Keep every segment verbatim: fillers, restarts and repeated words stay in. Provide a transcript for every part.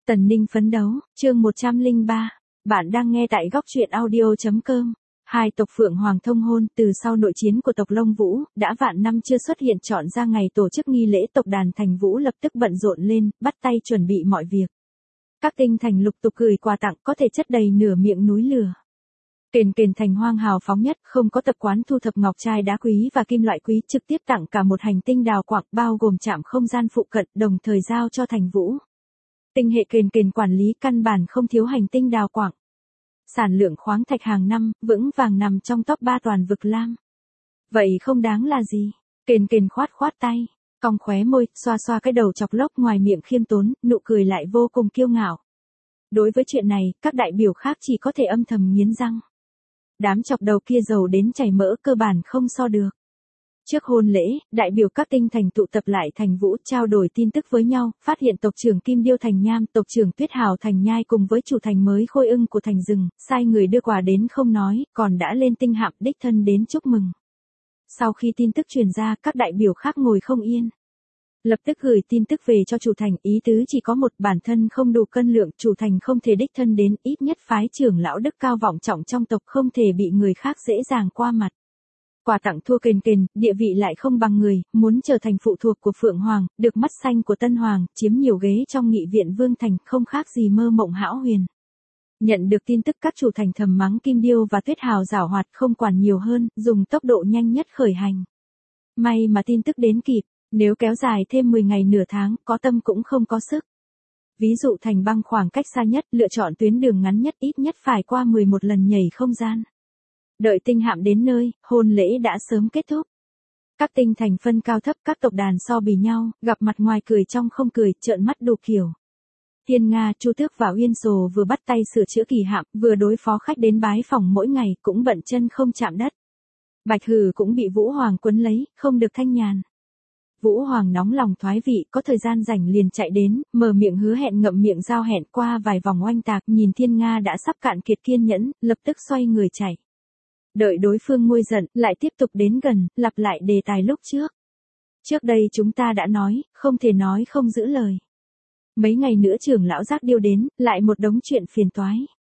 Tần Ninh phấn đấu, chương một trăm lẻ ba. Bạn đang nghe tại góc truyện audio chấm com. Hai tộc Phượng Hoàng thông hôn từ sau nội chiến của tộc Long Vũ, đã vạn năm chưa xuất hiện chọn ra ngày tổ chức nghi lễ, tộc đàn Thành Vũ lập tức bận rộn lên, bắt tay chuẩn bị mọi việc. Các tinh thành lục tục gửi quà tặng có thể chất đầy nửa miệng núi lửa. Kền Kền thành hoang hào phóng nhất, không có tập quán thu thập ngọc trai đá quý và kim loại quý, trực tiếp tặng cả một hành tinh đào quạng bao gồm trạm không gian phụ cận, đồng thời giao cho Thành Vũ. Tinh hệ Kền Kền quản lý căn bản không thiếu hành tinh đào quạng. Sản lượng khoáng thạch hàng năm, vững vàng nằm trong top ba toàn vực Lam. Vậy không đáng là gì? Kền Kền khoát khoát tay, cong khóe môi, xoa xoa cái đầu chọc lốc ngoài miệng khiêm tốn, nụ cười lại vô cùng kiêu ngạo. Đối với chuyện này, các đại biểu khác chỉ có thể âm thầm nghiến răng. Đám chọc đầu kia giàu đến chảy mỡ, cơ bản không so được. Trước hôn lễ, đại biểu các tinh thành tụ tập lại Thành Vũ, trao đổi tin tức với nhau, phát hiện tộc trưởng Kim Điêu Thành Nham, tộc trưởng Tuyết Hào Thành Nhai cùng với chủ thành mới Khôi Ưng của thành rừng, sai người đưa quà đến không nói, còn đã lên tinh hạm đích thân đến chúc mừng. Sau khi tin tức truyền ra, các đại biểu khác ngồi không yên. Lập tức gửi tin tức về cho chủ thành, ý tứ chỉ có một: bản thân không đủ cân lượng, chủ thành không thể đích thân đến, ít nhất phái trưởng lão đức cao vọng trọng trong tộc không thể bị người khác dễ dàng qua mặt. Quà tặng thua Kền Kền, địa vị lại không bằng người, muốn trở thành phụ thuộc của Phượng Hoàng, được mắt xanh của Tân Hoàng, chiếm nhiều ghế trong nghị viện Vương Thành, không khác gì mơ mộng hão huyền. Nhận được tin tức, các chủ thành thầm mắng Kim Điêu và Tuyết Hào giảo hoạt, không quản nhiều hơn, dùng tốc độ nhanh nhất khởi hành. May mà tin tức đến kịp, nếu kéo dài thêm mười ngày nửa tháng, có tâm cũng không có sức. Ví dụ Thành Băng khoảng cách xa nhất, lựa chọn tuyến đường ngắn nhất, ít nhất phải qua mười một lần nhảy không gian. Đợi tinh hạm đến nơi, hôn lễ đã sớm kết thúc. Các tinh thành phân cao thấp, các tộc đàn so bì nhau, gặp mặt ngoài cười trong không cười, trợn mắt đủ kiểu. Thiên Nga, Chu Tước và Uyên Sồ vừa bắt tay sửa chữa kỳ hạm, vừa đối phó khách đến bái phỏng mỗi ngày, cũng bận chân không chạm đất. Bạch Hử cũng bị Vũ Hoàng quấn lấy, không được thanh nhàn. Vũ Hoàng nóng lòng thoái vị, có thời gian rảnh liền chạy đến, mở miệng hứa hẹn ngậm miệng giao hẹn, qua vài vòng oanh tạc, nhìn Thiên Nga đã sắp cạn kiệt kiên nhẫn, lập tức xoay người chạy. Đợi đối phương nguôi giận, lại tiếp tục đến gần, lặp lại đề tài lúc trước. Trước đây chúng ta đã nói, không thể nói không giữ lời. Mấy ngày nữa trưởng lão Giác Điêu đến, lại một đống chuyện phiền toái.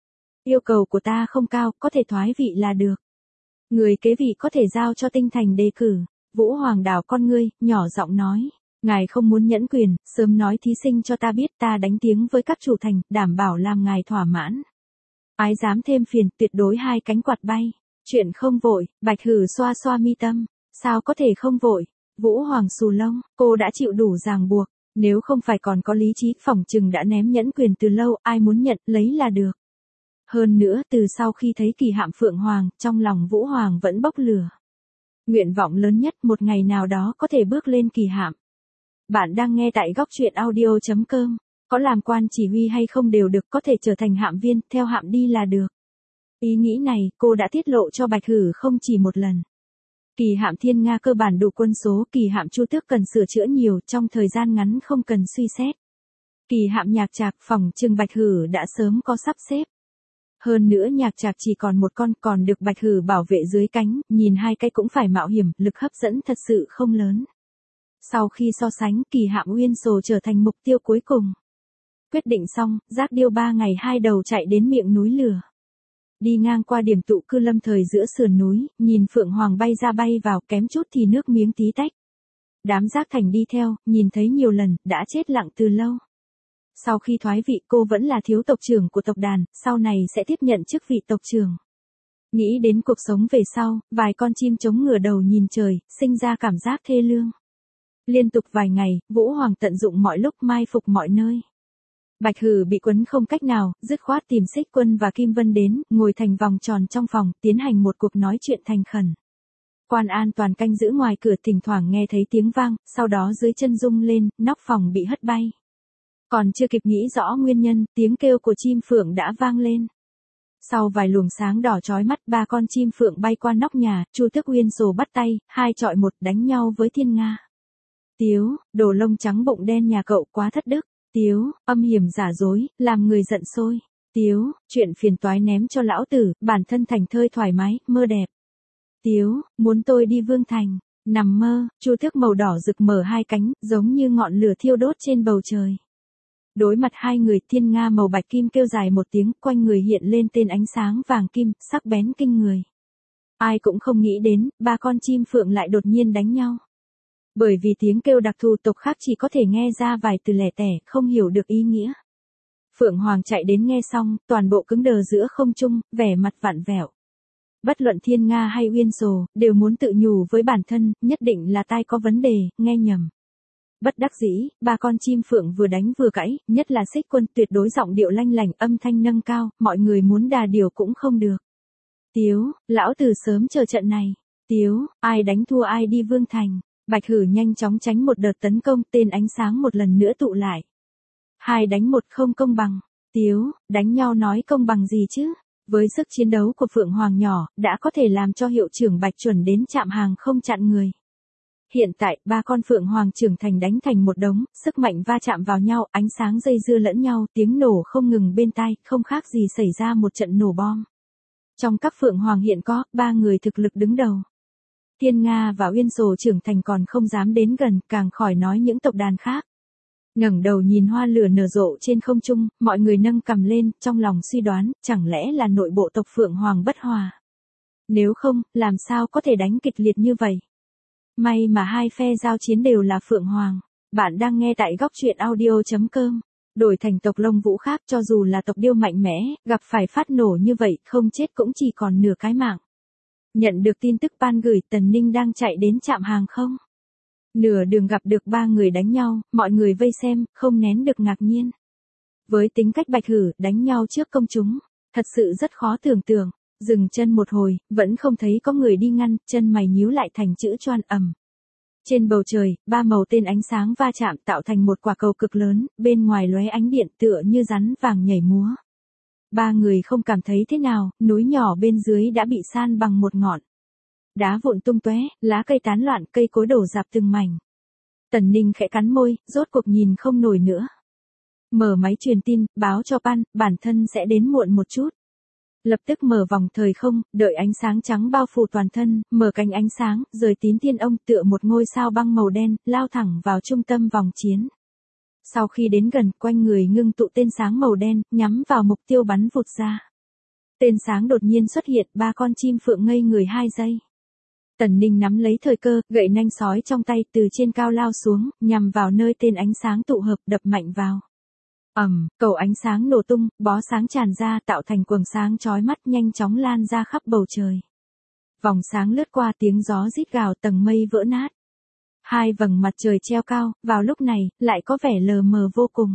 Yêu cầu của ta không cao, có thể thoái vị là được. Người kế vị có thể giao cho tinh thành đề cử. Vũ Hoàng đảo con ngươi, nhỏ giọng nói. Ngài không muốn nhẫn quyền, sớm nói thí sinh cho ta biết, ta đánh tiếng với các chủ thành, đảm bảo làm ngài thỏa mãn. Ái dám thêm phiền, tuyệt đối hai cánh quạt bay. Chuyện không vội, Bạch Hử xoa xoa mi tâm. Sao có thể không vội? Vũ Hoàng xù lông, cô đã chịu đủ ràng buộc. Nếu không phải còn có lý trí, phỏng chừng đã ném nhẫn quyền từ lâu, ai muốn nhận, lấy là được. Hơn nữa, từ sau khi thấy kỳ hạm Phượng Hoàng, trong lòng Vũ Hoàng vẫn bốc lửa. Nguyện vọng lớn nhất, một ngày nào đó có thể bước lên kỳ hạm. Bạn đang nghe tại góc truyện audio chấm com. Có làm quan chỉ huy hay không đều được, có thể trở thành hạm viên, theo hạm đi là được. Ý nghĩ này, cô đã tiết lộ cho Bạch Hử không chỉ một lần. Kỳ hạm Thiên Nga cơ bản đủ quân số, kỳ hạm Chu Tước cần sửa chữa nhiều, trong thời gian ngắn không cần suy xét. Kỳ hạm Nhạc Trạc, phòng trừng Bạch Hử đã sớm có sắp xếp. Hơn nữa Nhạc Trạc chỉ còn một con, còn được Bạch Hử bảo vệ dưới cánh, nhìn hai cái cũng phải mạo hiểm, lực hấp dẫn thật sự không lớn. Sau khi so sánh, kỳ hạm Uyên Sồ trở thành mục tiêu cuối cùng. Quyết định xong, Giác Điêu ba ngày hai đầu chạy đến miệng núi lửa. Đi ngang qua điểm tụ cư lâm thời giữa sườn núi, nhìn Phượng Hoàng bay ra bay vào, kém chút thì nước miếng tí tách. Đám Giác Thành đi theo, nhìn thấy nhiều lần, đã chết lặng từ lâu. Sau khi thoái vị, cô vẫn là thiếu tộc trưởng của tộc đàn, sau này sẽ tiếp nhận chức vị tộc trưởng. Nghĩ đến cuộc sống về sau, vài con chim trống ngửa đầu nhìn trời, sinh ra cảm giác thê lương. Liên tục vài ngày, Vũ Hoàng tận dụng mọi lúc mai phục mọi nơi. Bạch Hử bị quấn không cách nào, dứt khoát tìm Xích Quân và Kim Vân đến, ngồi thành vòng tròn trong phòng, tiến hành một cuộc nói chuyện thành khẩn. Quan an toàn canh giữ ngoài cửa, thỉnh thoảng nghe thấy tiếng vang, sau đó dưới chân rung lên, nóc phòng bị hất bay. Còn chưa kịp nghĩ rõ nguyên nhân, tiếng kêu của chim phượng đã vang lên. Sau vài luồng sáng đỏ chói mắt, ba con chim phượng bay qua nóc nhà, Chu Tước Uyên Sồ bắt tay, hai chọi một đánh nhau với Thiên Nga. Tiếu, đồ lông trắng bụng đen nhà cậu quá thất đức. Tiếu, âm hiểm giả dối, làm người giận sôi. Tiếu, chuyện phiền toái ném cho lão tử, bản thân thành thơi thoải mái, mơ đẹp. Tiếu, muốn tôi đi Vương Thành. Nằm mơ, Chu Tước màu đỏ rực mở hai cánh, giống như ngọn lửa thiêu đốt trên bầu trời. Đối mặt hai người, thiên nga màu bạch kim kêu dài một tiếng, quanh người hiện lên tên ánh sáng vàng kim, sắc bén kinh người. Ai cũng không nghĩ đến, ba con chim phượng lại đột nhiên đánh nhau. Bởi vì tiếng kêu đặc thù tộc khác chỉ có thể nghe ra vài từ lẻ tẻ, không hiểu được ý nghĩa. Phượng Hoàng chạy đến nghe xong, toàn bộ cứng đờ giữa không trung, vẻ mặt vặn vẹo. Bất luận thiên nga hay uyên sồ, đều muốn tự nhủ với bản thân, nhất định là tai có vấn đề, nghe nhầm. Bất đắc dĩ, ba con chim phượng vừa đánh vừa cãi, nhất là Xích Quân tuyệt đối giọng điệu lanh lảnh, âm thanh nâng cao, mọi người muốn đà điều cũng không được. Tiếu, lão tử sớm chờ trận này. Tiếu, ai đánh thua ai đi Vương Thành. Bạch Hử nhanh chóng tránh một đợt tấn công, tên ánh sáng một lần nữa tụ lại. Hai đánh một không công bằng. Tiếu, đánh nhau nói công bằng gì chứ? Với sức chiến đấu của Phượng Hoàng nhỏ, đã có thể làm cho hiệu trưởng Bạch chuẩn đến chạm hàng không chặn người. Hiện tại, ba con Phượng Hoàng trưởng thành đánh thành một đống, sức mạnh va chạm vào nhau, ánh sáng dây dưa lẫn nhau, tiếng nổ không ngừng bên tai, không khác gì xảy ra một trận nổ bom. Trong các Phượng Hoàng hiện có, ba người thực lực đứng đầu. Thiên Nga và Uyên Sồ trưởng thành còn không dám đến gần, càng khỏi nói những tộc đàn khác. Ngẩng đầu nhìn hoa lửa nở rộ trên không trung, mọi người nâng cằm lên, trong lòng suy đoán, chẳng lẽ là nội bộ tộc Phượng Hoàng bất hòa. Nếu không, làm sao có thể đánh kịch liệt như vậy? May mà hai phe giao chiến đều là Phượng Hoàng. Bạn đang nghe tại góc truyện audio chấm com. Đổi thành tộc Lông Vũ khác, cho dù là tộc Điêu mạnh mẽ, gặp phải phát nổ như vậy, không chết cũng chỉ còn nửa cái mạng. Nhận được tin tức Pan gửi, Tần Ninh đang chạy đến trạm hàng không. Nửa đường gặp được ba người đánh nhau, mọi người vây xem, không nén được ngạc nhiên. Với tính cách Bạch Hử, đánh nhau trước công chúng, thật sự rất khó tưởng tượng. Dừng chân một hồi, vẫn không thấy có người đi ngăn, chân mày nhíu lại thành chữ choan ầm. Trên bầu trời, ba màu tên ánh sáng va chạm tạo thành một quả cầu cực lớn, bên ngoài lóe ánh điện tựa như rắn vàng nhảy múa. Ba người không cảm thấy thế nào, núi nhỏ bên dưới đã bị san bằng một ngọn. Đá vụn tung tóe, lá cây tán loạn, cây cối đổ rạp từng mảnh. Tần Ninh khẽ cắn môi, rốt cuộc nhìn không nổi nữa. Mở máy truyền tin, báo cho Pan, bản thân sẽ đến muộn một chút. Lập tức mở vòng thời không, đợi ánh sáng trắng bao phủ toàn thân, mở cánh ánh sáng, rời tín thiên ông tựa một ngôi sao băng màu đen, lao thẳng vào trung tâm vòng chiến. Sau khi đến gần, quanh người ngưng tụ tên sáng màu đen, nhắm vào mục tiêu bắn vụt ra. Tên sáng đột nhiên xuất hiện, ba con chim phượng ngây người hai giây. Tần Ninh nắm lấy thời cơ, gậy nanh sói trong tay từ trên cao lao xuống, nhằm vào nơi tên ánh sáng tụ hợp, đập mạnh vào. Ầm, cầu ánh sáng nổ tung, bó sáng tràn ra tạo thành quầng sáng chói mắt nhanh chóng lan ra khắp bầu trời. Vòng sáng lướt qua, tiếng gió rít gào, tầng mây vỡ nát. Hai vầng mặt trời treo cao, vào lúc này, lại có vẻ lờ mờ vô cùng.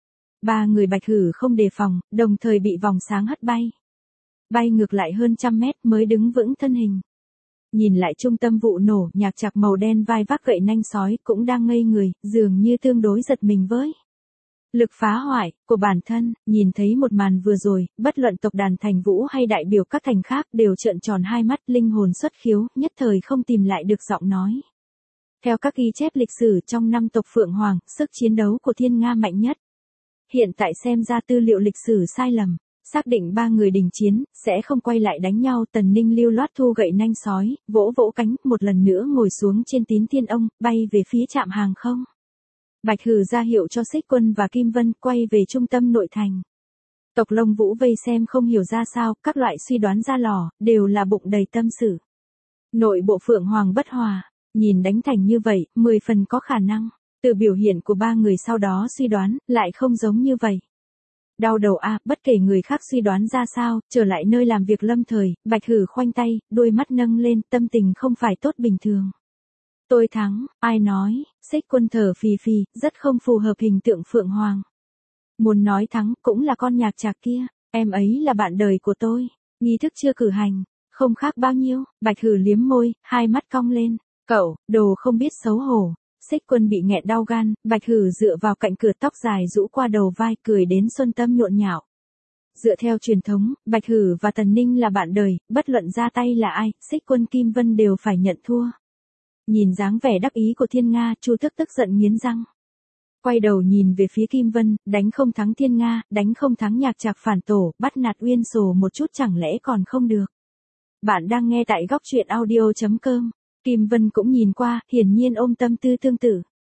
Ba người Bạch Hử không đề phòng, đồng thời bị vòng sáng hất bay. Bay ngược lại hơn trăm mét mới đứng vững thân hình. Nhìn lại trung tâm vụ nổ, Nhạc Trạc màu đen vai vác gậy nanh sói cũng đang ngây người, dường như tương đối giật mình với lực phá hoại của bản thân. Nhìn thấy một màn vừa rồi, bất luận tộc đàn Thành Vũ hay đại biểu các thành khác đều trợn tròn hai mắt, linh hồn xuất khiếu, nhất thời không tìm lại được giọng nói. Theo các ghi chép lịch sử trong năm tộc Phượng Hoàng, sức chiến đấu của Thiên Nga mạnh nhất. Hiện tại xem ra tư liệu lịch sử sai lầm, xác định ba người đình chiến, sẽ không quay lại đánh nhau. Tần Ninh lưu loát thu gậy nanh sói, vỗ vỗ cánh, một lần nữa ngồi xuống trên tín thiên ông, bay về phía trạm hàng không. Bạch Hử ra hiệu cho Xích Quân và Kim Vân quay về trung tâm nội thành. Tộc Lông Vũ vây xem không hiểu ra sao, các loại suy đoán ra lò, đều là bụng đầy tâm sự. Nội bộ Phượng Hoàng bất hòa, nhìn đánh thành như vậy, mười phần có khả năng. Từ biểu hiện của ba người sau đó suy đoán, lại không giống như vậy. Đau đầu a, à, bất kể người khác suy đoán ra sao, trở lại nơi làm việc lâm thời, Bạch Hử khoanh tay, đôi mắt nâng lên, tâm tình không phải tốt bình thường. Tôi thắng, ai nói? Xích Quân thở phì phì, rất không phù hợp hình tượng Phượng Hoàng. Muốn nói thắng, cũng là con Nhạc Trạc kia, em ấy là bạn đời của tôi, nghi thức chưa cử hành, không khác bao nhiêu. Bạch Hử liếm môi, hai mắt cong lên, cậu, đồ không biết xấu hổ. Xích Quân bị nghẹn đau gan, Bạch Hử dựa vào cạnh cửa, tóc dài rũ qua đầu vai, cười đến xuân tâm nhộn nhạo. Dựa theo truyền thống, Bạch Hử và Tần Ninh là bạn đời, bất luận ra tay là ai, Xích Quân Kim Vân đều phải nhận thua. Nhìn dáng vẻ đắc ý của Thiên Nga, Chu Thức tức giận nghiến răng. Quay đầu nhìn về phía Kim Vân, đánh không thắng Thiên Nga, đánh không thắng Nhạc Trạc phản tổ, bắt nạt Uyên Sồ một chút chẳng lẽ còn không được. Bạn đang nghe tại góc truyện audio chấm com. Kim Vân cũng nhìn qua, hiển nhiên ôm tâm tư tương tự.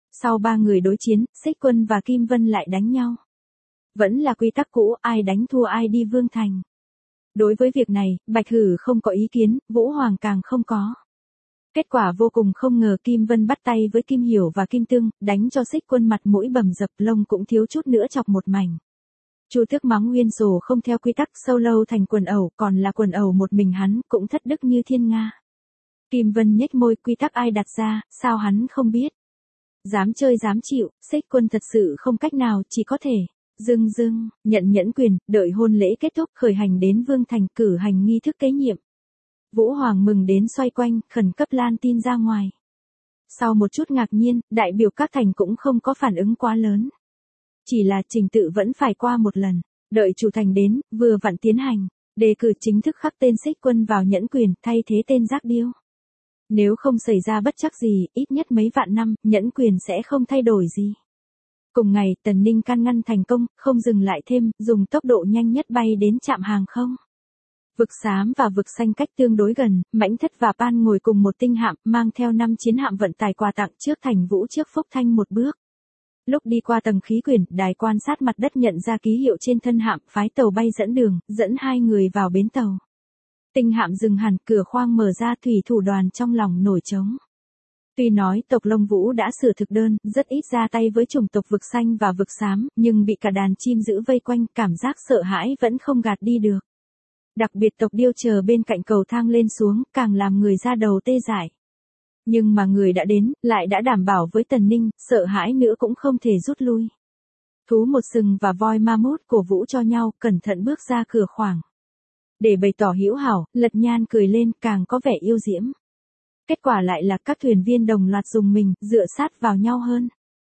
Sau ba người đối chiến, Xích Quân và Kim Vân lại đánh nhau. Vẫn là quy tắc cũ, ai đánh thua ai đi Vương Thành. Đối với việc này, Bạch Hử không có ý kiến, Vũ Hoàng càng không có. Kết quả vô cùng không ngờ Kim Vân bắt tay với Kim Hiểu và Kim Tương, đánh cho Xích Quân mặt mũi bầm dập, lông cũng thiếu chút nữa chọc một mảnh. Chu Tước mắng Nguyên Rồ không theo quy tắc, sâu lâu thành quần ẩu, còn là quần ẩu một mình hắn, cũng thất đức như thiên nga. Kim Vân nhếch môi, quy tắc ai đặt ra, sao hắn không biết. Dám chơi dám chịu, Xích Quân thật sự không cách nào, chỉ có thể dưng dưng nhận nhẫn quyền, đợi hôn lễ kết thúc khởi hành đến Vương Thành cử hành nghi thức kế nhiệm. Vũ Hoàng mừng đến xoay quanh, khẩn cấp lan tin ra ngoài. Sau một chút ngạc nhiên, đại biểu các thành cũng không có phản ứng quá lớn. Chỉ là trình tự vẫn phải qua một lần, đợi chủ thành đến, vừa vặn tiến hành, đề cử chính thức khắc tên Xích Quân vào nhẫn quyền, thay thế tên Giác Điêu. Nếu không xảy ra bất trắc gì, ít nhất mấy vạn năm, nhẫn quyền sẽ không thay đổi gì. Cùng ngày, Tần Ninh can ngăn thành công, không dừng lại thêm, dùng tốc độ nhanh nhất bay đến trạm hàng không. Vực xám và vực xanh cách tương đối gần, Mãnh Thất và Pan ngồi cùng một tinh hạm, mang theo năm chiến hạm vận tải quà tặng trước Thành Vũ trước Phúc Thanh một bước. Lúc đi qua tầng khí quyển, đài quan sát mặt đất nhận ra ký hiệu trên thân hạm, phái tàu bay dẫn đường, dẫn hai người vào bến tàu. Tinh hạm dừng hẳn, cửa khoang mở ra, thủy thủ đoàn trong lòng nổi trống. Tuy nói tộc Lông Vũ đã sửa thực đơn, rất ít ra tay với chủng tộc vực xanh và vực xám, nhưng bị cả đàn chim giữ vây quanh, cảm giác sợ hãi vẫn không gạt đi được. Đặc biệt tộc Điêu chờ bên cạnh cầu thang lên xuống, càng làm người ra đầu tê dại. Nhưng mà người đã đến, lại đã đảm bảo với Tần Ninh, sợ hãi nữa cũng không thể rút lui. Thú một sừng và voi ma mút cổ vũ cho nhau, cẩn thận bước ra cửa khoang. Để bày tỏ hữu hảo, Lật Nhan cười lên, càng có vẻ yêu diễm. Kết quả lại là các thuyền viên đồng loạt dùng mình, dựa sát vào nhau hơn.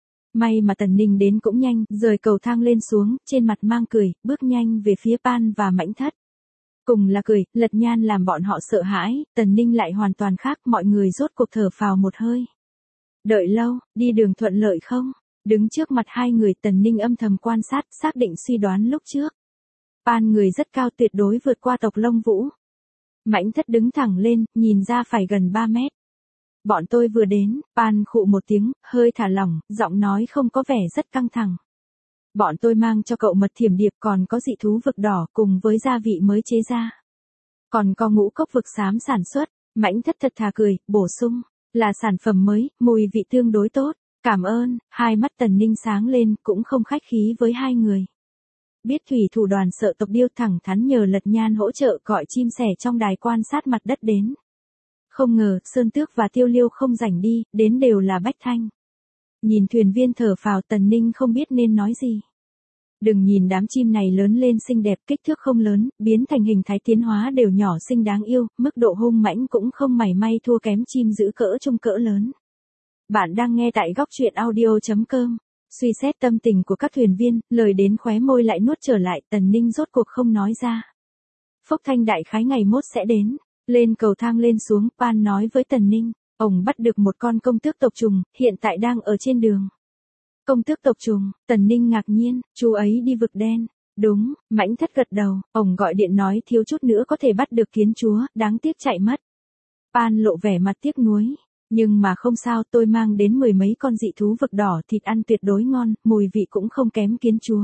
May mà Tần Ninh đến cũng nhanh, rời cầu thang lên xuống, trên mặt mang cười, bước nhanh về phía Pan và Mãnh Thất. Cùng là cười, Lật Nhan làm bọn họ sợ hãi, Tần Ninh lại hoàn toàn khác, mọi người rốt cuộc thở phào một hơi. Đợi lâu, đi đường thuận lợi không? Đứng trước mặt hai người, Tần Ninh âm thầm quan sát, xác định suy đoán lúc trước. Pan người rất cao, tuyệt đối vượt qua tộc Lông Vũ. Mãnh Thất đứng thẳng lên, nhìn ra phải gần ba mét. Bọn tôi vừa đến, Pan khụ một tiếng, hơi thả lỏng, giọng nói không có vẻ rất căng thẳng. Bọn tôi mang cho cậu mật thiểm điệp, còn có dị thú vực đỏ cùng với gia vị mới chế ra. Còn có ngũ cốc vực xám sản xuất, Mãnh Thất thật thà cười, bổ sung, là sản phẩm mới, mùi vị tương đối tốt. Cảm ơn, hai mắt Tần Ninh sáng lên, cũng không khách khí với hai người. Biết thủy thủ đoàn sợ tộc Điêu, thẳng thắn nhờ Lật Nhan hỗ trợ gọi chim sẻ trong đài quan sát mặt đất đến. Không ngờ, Sơn Tước và Tiêu Liêu không rảnh đi, đến đều là Bách Thanh. Nhìn thuyền viên thở phào, Tần Ninh không biết nên nói gì. Đừng nhìn đám chim này lớn lên xinh đẹp, kích thước không lớn, biến thành hình thái tiến hóa đều nhỏ xinh đáng yêu, mức độ hung mãnh cũng không mảy may thua kém chim giữ cỡ trung cỡ lớn. Bạn đang nghe tại góc truyện audio chấm com. Suy xét tâm tình của các thuyền viên, lời đến khóe môi lại nuốt trở lại, Tần Ninh rốt cuộc không nói ra. Phúc Thanh đại khái ngày mốt sẽ đến. Lên cầu thang lên xuống, Pan nói với Tần Ninh, ông bắt được một con công tước tộc trùng, hiện tại đang ở trên đường. Công tước tộc trùng, Tần Ninh ngạc nhiên, chú ấy đi vực đen. Đúng, Mãnh Thất gật đầu, ông gọi điện nói thiếu chút nữa có thể bắt được kiến chúa, đáng tiếc chạy mất. Pan lộ vẻ mặt tiếc nuối. Nhưng mà không sao, tôi mang đến mười mấy con dị thú vực đỏ, thịt ăn tuyệt đối ngon, mùi vị cũng không kém kiến chúa.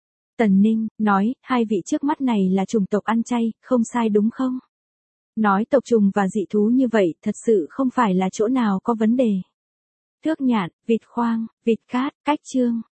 Tần Ninh nói, hai vị trước mắt này là chủng tộc ăn chay, không sai đúng không? Nói tộc trùng và dị thú như vậy, thật sự không phải là chỗ nào có vấn đề. Thước nhạn, vịt khoang, vịt cát, cách chương.